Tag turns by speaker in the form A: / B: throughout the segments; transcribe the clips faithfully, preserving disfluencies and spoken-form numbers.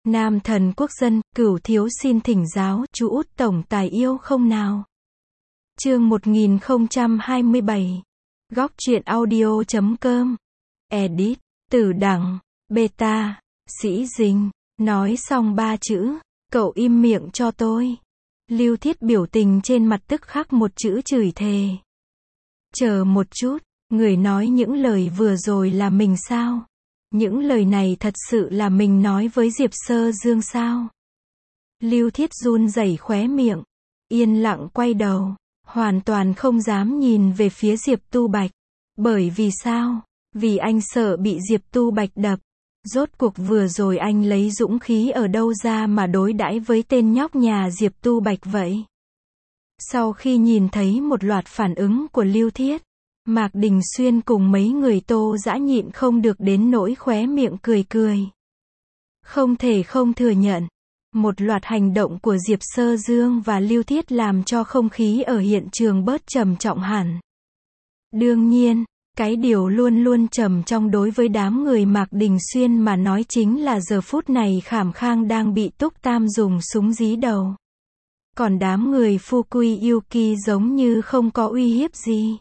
A: Nam thần quốc dân, cửu thiếu xin thỉnh giáo, chú út tổng tài yêu không nào? Chương một nghìn không trăm hai mươi bảy. Góc truyện audio chấm com. Edit, Tử Đằng, Beta, Sĩ Dinh. Nói xong ba chữ, cậu im miệng cho tôi. Lưu Thiết biểu tình trên mặt tức khắc một chữ chửi thề. Chờ một chút, người nói những lời vừa rồi là mình sao? Những lời này thật sự là mình nói với Diệp Sơ Dương sao? Lưu Thiết run rẩy khóe miệng, yên lặng quay đầu, hoàn toàn không dám nhìn về phía Diệp Tu Bạch. Bởi vì sao? Vì anh sợ bị Diệp Tu Bạch đập. Rốt cuộc vừa rồi anh lấy dũng khí ở đâu ra mà đối đãi với tên nhóc nhà Diệp Tu Bạch vậy? Sau khi nhìn thấy một loạt phản ứng của Lưu Thiết, Mạc Đình Xuyên cùng mấy người Tô Dã nhịn không được đến nỗi khóe miệng cười cười. Không thể không thừa nhận, một loạt hành động của Diệp Sơ Dương và Lưu Thiết làm cho không khí ở hiện trường bớt trầm trọng hẳn. Đương nhiên, cái điều luôn luôn trầm trong đối với đám người Mạc Đình Xuyên mà nói chính là giờ phút này Khảm Khang đang bị Túc Tam dùng súng dí đầu. Còn đám người Fukui Yuki giống như không có uy hiếp gì.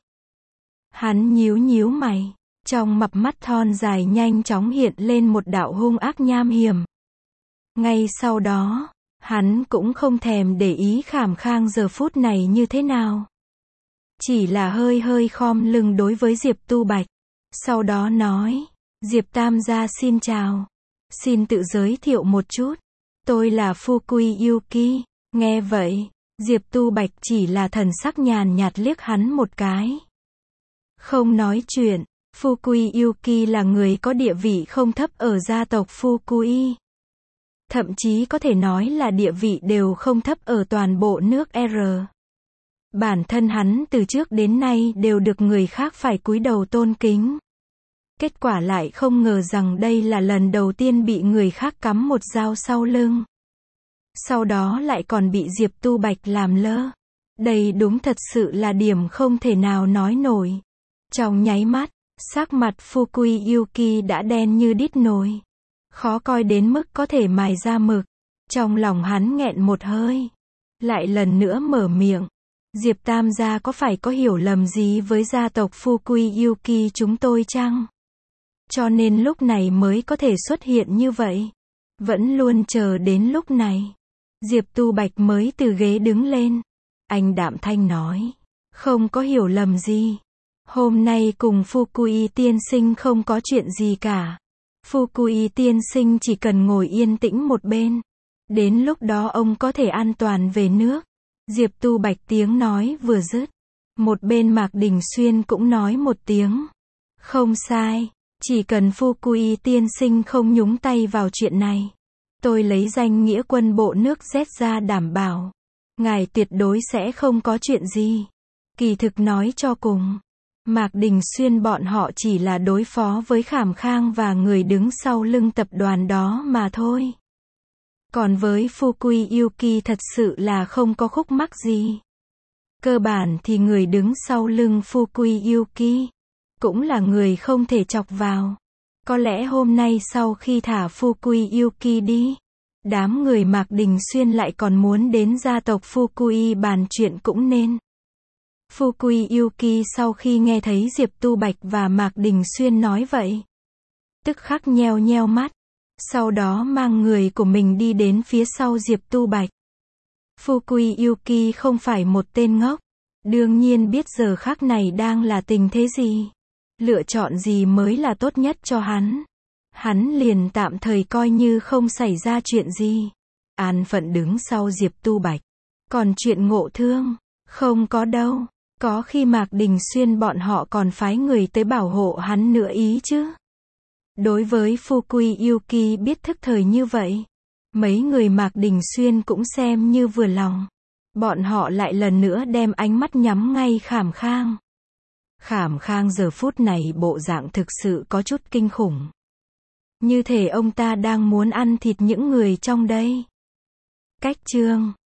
A: Hắn nhíu nhíu mày, trong mặp mắt thon dài nhanh chóng hiện lên một đạo hung ác nham hiểm. Ngay sau đó, hắn cũng không thèm để ý Khảm Khang giờ phút này như thế nào. Chỉ là hơi hơi khom lưng đối với Diệp Tu Bạch. Sau đó nói, Diệp Tam gia xin chào. Xin tự giới thiệu một chút. Tôi là Fukui Yuki. Nghe vậy, Diệp Tu Bạch chỉ là thần sắc nhàn nhạt liếc hắn một cái. Không nói chuyện, Fukui Yuki là người có địa vị không thấp ở gia tộc Fukui. Thậm chí có thể nói là địa vị đều không thấp ở toàn bộ nước R. Bản thân hắn từ trước đến nay đều được người khác phải cúi đầu tôn kính. Kết quả lại không ngờ rằng đây là lần đầu tiên bị người khác cắm một dao sau lưng. Sau đó lại còn bị Diệp Tu Bạch làm lơ. Đây đúng thật sự là điểm không thể nào nói nổi. Trong nháy mắt, sắc mặt Fukui Yuki đã đen như đít nồi. Khó coi đến mức có thể mài ra mực. Trong lòng hắn nghẹn một hơi. Lại lần nữa mở miệng. Diệp Tam gia có phải có hiểu lầm gì với gia tộc Fukui Yuki chúng tôi chăng? Cho nên lúc này mới có thể xuất hiện như vậy. Vẫn luôn chờ đến lúc này. Diệp Tu Bạch mới từ ghế đứng lên. Anh đạm thanh nói. Không có hiểu lầm gì. Hôm nay cùng Fukui tiên sinh không có chuyện gì cả. Fukui tiên sinh chỉ cần ngồi yên tĩnh một bên. Đến lúc đó ông có thể an toàn về nước. Diệp Tu Bạch tiếng nói vừa dứt. Một bên Mạc Đình Xuyên cũng nói một tiếng. Không sai. Chỉ cần Fukui tiên sinh không nhúng tay vào chuyện này. Tôi lấy danh nghĩa quân bộ nước Z ra đảm bảo. Ngài tuyệt đối sẽ không có chuyện gì. Kỳ thực nói cho cùng. Mạc Đình Xuyên bọn họ chỉ là đối phó với Khảm Khang và người đứng sau lưng tập đoàn đó mà thôi. Còn với Fukui Yuki thật sự là không có khúc mắc gì. Cơ bản thì người đứng sau lưng Fukui Yuki cũng là người không thể chọc vào. Có lẽ hôm nay sau khi thả Fukui Yuki đi, đám người Mạc Đình Xuyên lại còn muốn đến gia tộc Fukui bàn chuyện cũng nên. Fukui Yuki sau khi nghe thấy Diệp Tu Bạch và Mạc Đình Xuyên nói vậy, tức khắc nheo nheo mắt. Sau đó mang người của mình đi đến phía sau Diệp Tu Bạch. Fukui Yuki không phải một tên ngốc. Đương nhiên biết giờ khắc này đang là tình thế gì. Lựa chọn gì mới là tốt nhất cho hắn. Hắn liền tạm thời coi như không xảy ra chuyện gì. An phận đứng sau Diệp Tu Bạch. Còn chuyện Ngộ Thương, không có đâu. Có khi Mạc Đình Xuyên bọn họ còn phái người tới bảo hộ hắn nữa ý chứ. Đối với Fukui Yuki biết thức thời như vậy, mấy người Mạc Đình Xuyên cũng xem như vừa lòng. Bọn họ lại lần nữa đem ánh mắt nhắm ngay Khảm Khang. Khảm Khang giờ phút này bộ dạng thực sự có chút kinh khủng. Như thể ông ta đang muốn ăn thịt những người trong đây. Cách chương